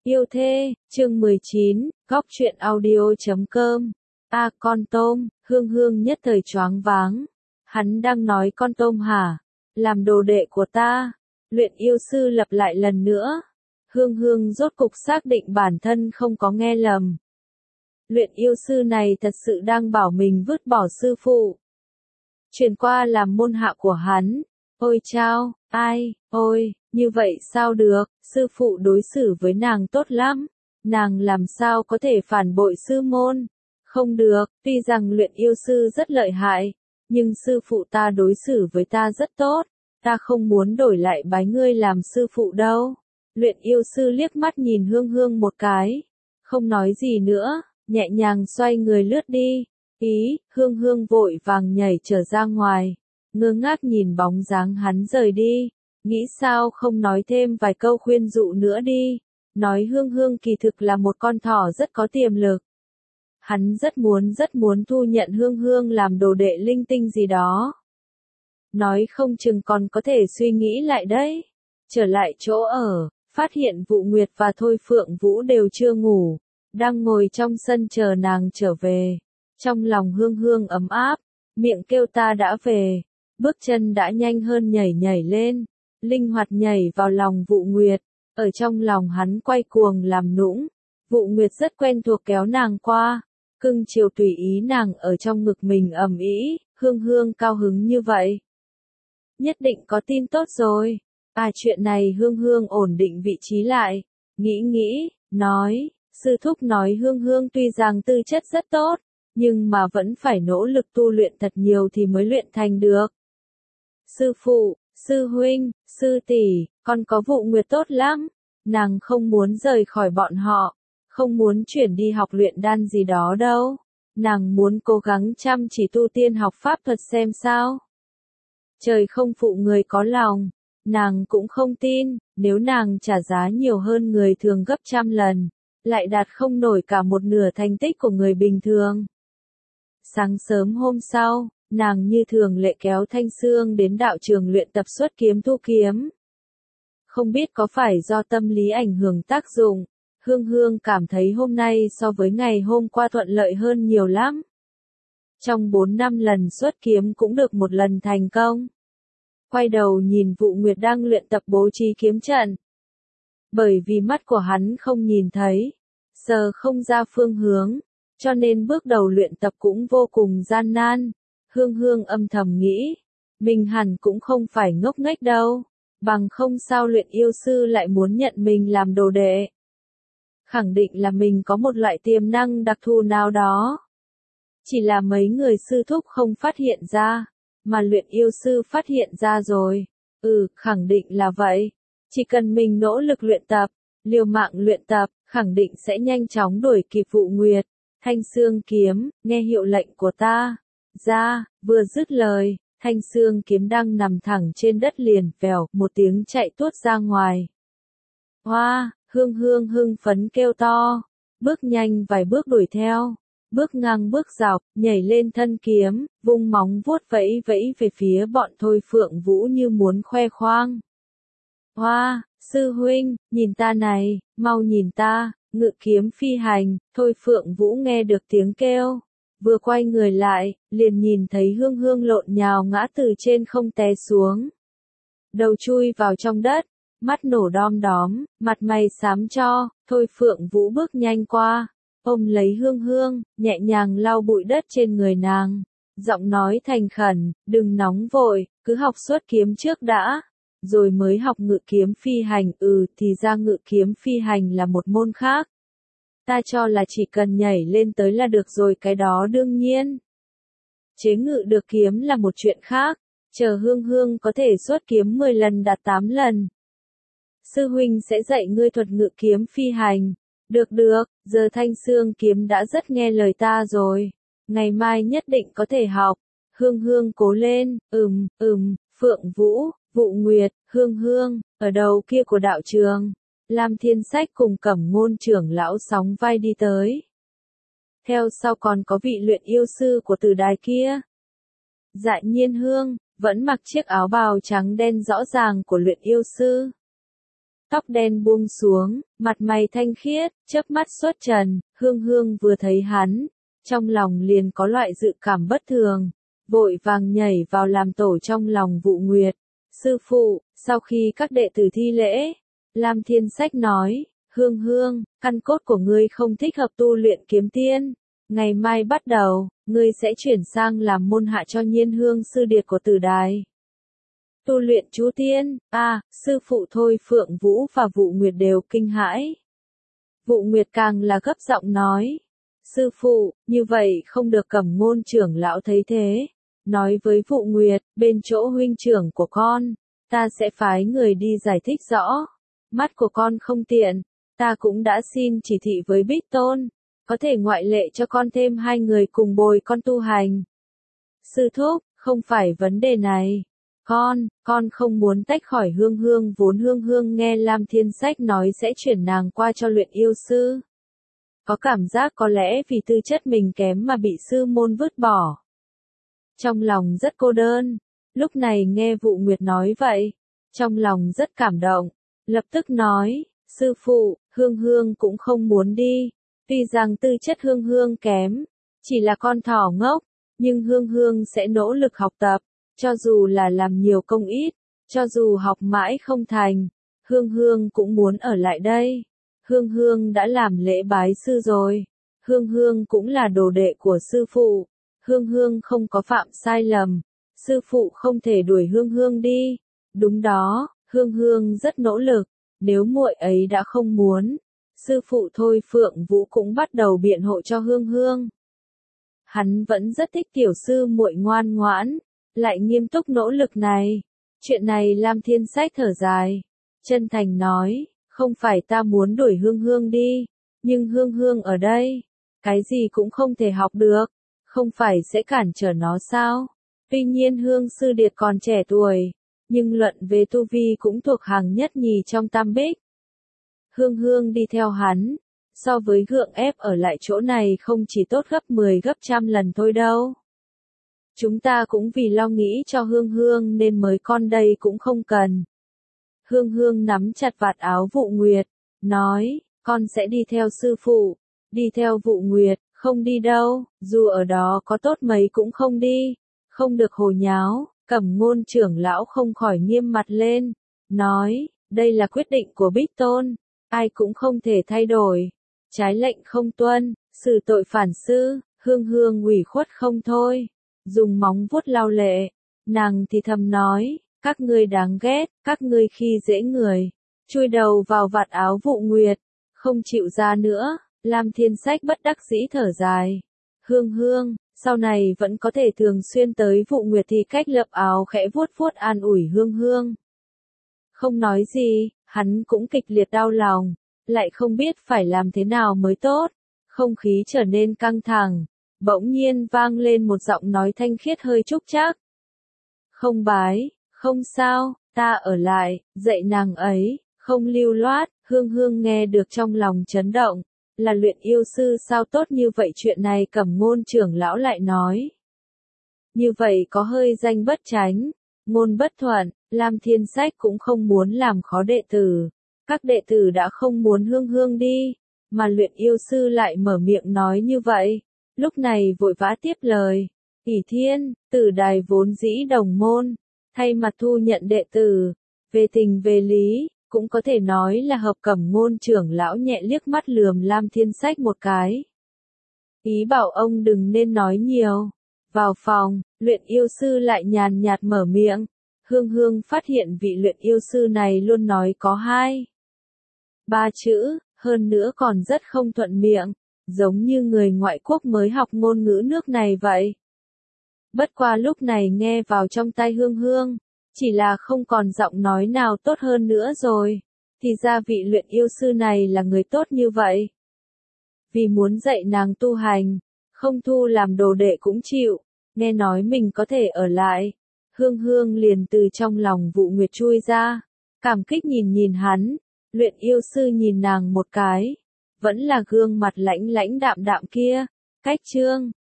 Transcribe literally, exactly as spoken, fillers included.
Yêu thê, chương mười chín, góc truyện audio chấm com. A con tôm, Hương Hương nhất thời choáng váng. Hắn đang nói con tôm hả? Làm đồ đệ của ta. Luyện yêu sư lặp lại lần nữa. Hương Hương rốt cục xác định bản thân không có nghe lầm. Luyện yêu sư này thật sự đang bảo mình vứt bỏ sư phụ. Chuyển qua làm môn hạ của hắn. Ôi chao, ai, ôi, như vậy sao được, sư phụ đối xử với nàng tốt lắm. Nàng làm sao có thể phản bội sư môn? Không được, tuy rằng luyện yêu sư rất lợi hại, nhưng sư phụ ta đối xử với ta rất tốt. Ta không muốn đổi lại bái ngươi làm sư phụ đâu. Luyện yêu sư liếc mắt nhìn Hương Hương một cái. Không nói gì nữa, nhẹ nhàng xoay người lướt đi. Ý, Hương Hương vội vàng nhảy trở ra ngoài. Ngơ ngác nhìn bóng dáng hắn rời đi. Nghĩ sao không nói thêm vài câu khuyên dụ nữa đi. Nói Hương Hương kỳ thực là một con thỏ rất có tiềm lực. Hắn rất muốn rất muốn thu nhận Hương Hương làm đồ đệ linh tinh gì đó. Nói không chừng còn có thể suy nghĩ lại đấy. Trở lại chỗ ở, phát hiện Vụ Nguyệt và Thôi Phượng Vũ đều chưa ngủ. Đang ngồi trong sân chờ nàng trở về. Trong lòng Hương Hương ấm áp, miệng kêu ta đã về. Bước chân đã nhanh hơn nhảy nhảy lên. Linh hoạt nhảy vào lòng Vụ Nguyệt. Ở trong lòng hắn quay cuồng làm nũng. Vụ Nguyệt rất quen thuộc kéo nàng qua. Cưng chiều tùy ý nàng ở trong ngực mình ầm ĩ. Hương Hương cao hứng như vậy. Nhất định có tin tốt rồi. À chuyện này Hương Hương ổn định vị trí lại. Nghĩ nghĩ, nói. Sư thúc nói Hương Hương tuy rằng tư chất rất tốt, nhưng mà vẫn phải nỗ lực tu luyện thật nhiều thì mới luyện thành được. Sư phụ, sư huynh, sư tỷ, con có Vụ Nguyệt tốt lắm. Nàng không muốn rời khỏi bọn họ, không muốn chuyển đi học luyện đan gì đó đâu. Nàng muốn cố gắng chăm chỉ tu tiên học pháp thuật xem sao. Trời không phụ người có lòng, nàng cũng không tin, nếu nàng trả giá nhiều hơn người thường gấp trăm lần, lại đạt không nổi cả một nửa thành tích của người bình thường. Sáng sớm hôm sau, nàng như thường lệ kéo Thanh Sương đến đạo trường luyện tập xuất kiếm thu kiếm. Không biết có phải do tâm lý ảnh hưởng tác dụng, Hương Hương cảm thấy hôm nay so với ngày hôm qua thuận lợi hơn nhiều lắm. Trong bốn năm lần xuất kiếm cũng được một lần thành công. Quay đầu nhìn Vụ Nguyệt đang luyện tập bố trí kiếm trận. Bởi vì mắt của hắn không nhìn thấy, sờ không ra phương hướng, cho nên bước đầu luyện tập cũng vô cùng gian nan. Hương Hương âm thầm nghĩ, mình hẳn cũng không phải ngốc nghếch đâu, bằng không sao luyện yêu sư lại muốn nhận mình làm đồ đệ. Khẳng định là mình có một loại tiềm năng đặc thù nào đó. Chỉ là mấy người sư thúc không phát hiện ra, mà luyện yêu sư phát hiện ra rồi. Ừ, khẳng định là vậy. Chỉ cần mình nỗ lực luyện tập, liều mạng luyện tập, khẳng định sẽ nhanh chóng đuổi kịp Vụ Nguyệt. Thanh Sương kiếm, nghe hiệu lệnh của ta. Ra, vừa dứt lời, Thanh Sương kiếm đang nằm thẳng trên đất liền vèo, một tiếng chạy tuốt ra ngoài. Hoa, Hương Hương hưng phấn kêu to, bước nhanh vài bước đuổi theo, bước ngang bước dọc, nhảy lên thân kiếm, vung móng vuốt vẫy vẫy về phía bọn Thôi Phượng Vũ như muốn khoe khoang. Hoa, sư huynh, nhìn ta này, mau nhìn ta, ngự kiếm phi hành. Thôi Phượng Vũ nghe được tiếng kêu, vừa quay người lại, liền nhìn thấy Hương Hương lộn nhào ngã từ trên không té xuống. Đầu chui vào trong đất, mắt nổ đom đóm, mặt mày xám cho. Thôi Phượng Vũ bước nhanh qua, ôm lấy Hương Hương, nhẹ nhàng lau bụi đất trên người nàng. Giọng nói thành khẩn, đừng nóng vội, cứ học xuất kiếm trước đã, rồi mới học ngự kiếm phi hành. Ừ, thì ra ngự kiếm phi hành là một môn khác. Ta cho là chỉ cần nhảy lên tới là được rồi, cái đó đương nhiên. Chế ngự được kiếm là một chuyện khác, chờ Hương Hương có thể xuất kiếm mười lần đạt tám lần. Sư huynh sẽ dạy ngươi thuật ngự kiếm phi hành. Được được, giờ Thanh Sương kiếm đã rất nghe lời ta rồi. Ngày mai nhất định có thể học. Hương Hương cố lên, ừm, ừm, Phượng Vũ, Vụ Nguyệt, Hương Hương, ở đầu kia của đạo trường. Lam Thiên Sách cùng Cẩm Ngôn trưởng lão sóng vai đi tới. Theo sau còn có vị luyện yêu sư của Tử Đài kia. Dại Nhiên Hương, vẫn mặc chiếc áo bào trắng đen rõ ràng của luyện yêu sư. tóc đen buông xuống, mặt mày thanh khiết, chớp mắt xuất trần, Hương Hương vừa thấy hắn, trong lòng liền có loại dự cảm bất thường, vội vàng nhảy vào làm tổ trong lòng Vụ Nguyệt. Sư phụ, sau khi các đệ tử thi lễ, Lam Thiên Sách nói, Hương Hương, căn cốt của ngươi không thích hợp tu luyện kiếm tiên. Ngày mai bắt đầu, ngươi sẽ chuyển sang làm môn hạ cho Nhiên Hương sư điệt của Tử Đài. Tu luyện chú tiên, à, sư phụ Thôi Phượng Vũ và Vụ Nguyệt đều kinh hãi. Vụ Nguyệt càng là gấp giọng nói, sư phụ, như vậy không được. Cẩm Ngôn trưởng lão thấy thế, nói với Vụ Nguyệt, bên chỗ huynh trưởng của con, ta sẽ phái người đi giải thích rõ. Mắt của con không tiện, ta cũng đã xin chỉ thị với Bích Tôn, có thể ngoại lệ cho con thêm hai người cùng bồi con tu hành. Sư thúc, không phải vấn đề này. Con, con không muốn tách khỏi Hương Hương. Vốn Hương Hương nghe Lam Thiên Sách nói sẽ chuyển nàng qua cho luyện yêu sư. Có cảm giác có lẽ vì tư chất mình kém mà bị sư môn vứt bỏ. Trong lòng rất cô đơn. Lúc này nghe Vụ Nguyệt nói vậy, trong lòng rất cảm động. Lập tức nói, sư phụ, Hương Hương cũng không muốn đi. Tuy rằng tư chất Hương Hương kém, chỉ là con thỏ ngốc, nhưng Hương Hương sẽ nỗ lực học tập, cho dù là làm nhiều công ít, cho dù học mãi không thành, Hương Hương cũng muốn ở lại đây. Hương Hương đã làm lễ bái sư rồi, Hương Hương cũng là đồ đệ của sư phụ, Hương Hương không có phạm sai lầm, sư phụ không thể đuổi Hương Hương đi. Đúng đó, Hương Hương rất nỗ lực, nếu muội ấy đã không muốn, sư phụ Thôi Phượng Vũ cũng bắt đầu biện hộ cho Hương Hương. Hắn vẫn rất thích tiểu sư muội ngoan ngoãn, lại nghiêm túc nỗ lực này. Chuyện này Lam Thiên Sách thở dài, chân thành nói, không phải ta muốn đuổi Hương Hương đi, nhưng Hương Hương ở đây, cái gì cũng không thể học được, không phải sẽ cản trở nó sao? Tuy nhiên Hương sư điệt còn trẻ tuổi, nhưng luận về tu vi cũng thuộc hàng nhất nhì trong Tam Bích. Hương Hương đi theo hắn, so với gượng ép ở lại chỗ này không chỉ tốt gấp mười gấp trăm lần thôi đâu. Chúng ta cũng vì lo nghĩ cho Hương Hương nên mới con đây cũng không cần. Hương Hương nắm chặt vạt áo Vụ Nguyệt, nói, con sẽ đi theo sư phụ, đi theo Vụ Nguyệt, không đi đâu, dù ở đó có tốt mấy cũng không đi, không được hồ nháo. Cẩm Ngôn trưởng lão không khỏi nghiêm mặt lên, nói, đây là quyết định của Bích Tôn, ai cũng không thể thay đổi, trái lệnh không tuân, xử tội phản sư. Hương Hương ủy khuất không thôi, dùng móng vuốt lau lệ, nàng thì thầm nói, các ngươi đáng ghét, các ngươi khi dễ người, chui đầu vào vạt áo Vụ Nguyệt, không chịu ra nữa. Lam Thiên Sách bất đắc dĩ thở dài, Hương Hương, sau này vẫn có thể thường xuyên tới Vụ Nguyệt thì cách lợp áo khẽ vuốt vuốt an ủi Hương Hương. Không nói gì, hắn cũng kịch liệt đau lòng, lại không biết phải làm thế nào mới tốt. Không khí trở nên căng thẳng, bỗng nhiên vang lên một giọng nói thanh khiết hơi trúc trác. Không bái, không sao, ta ở lại, dạy nàng ấy, không lưu loát. Hương Hương nghe được trong lòng chấn động, là luyện yêu sư sao tốt như vậy. Chuyện này Cẩm Ngôn trưởng lão lại nói. Như vậy có hơi danh bất chánh, ngôn bất thuận. Lam Thiên Sách cũng không muốn làm khó đệ tử, các đệ tử đã không muốn Hương Hương đi, mà luyện yêu sư lại mở miệng nói như vậy. Lúc này vội vã tiếp lời, ỷ thiên, Tử Đài vốn dĩ đồng môn, thay mặt thu nhận đệ tử, về tình về lý, cũng có thể nói là hợp. Cẩm Ngôn trưởng lão nhẹ liếc mắt lườm Lam Thiên Sách một cái, ý bảo ông đừng nên nói nhiều. Vào phòng, luyện yêu sư lại nhàn nhạt mở miệng. Hương Hương phát hiện vị luyện yêu sư này luôn nói có hai, ba chữ, hơn nữa còn rất không thuận miệng, giống như người ngoại quốc mới học ngôn ngữ nước này vậy. Bất qua lúc này nghe vào trong tai Hương Hương, chỉ là không còn giọng nói nào tốt hơn nữa rồi. Thì ra vị luyện yêu sư này là người tốt như vậy. Vì muốn dạy nàng tu hành, không thu làm đồ đệ cũng chịu, nghe nói mình có thể ở lại. Hương Hương liền từ trong lòng Vụ Nguyệt chui ra, cảm kích nhìn nhìn hắn. Luyện yêu sư nhìn nàng một cái, vẫn là gương mặt lãnh lãnh đạm đạm kia. Cách chương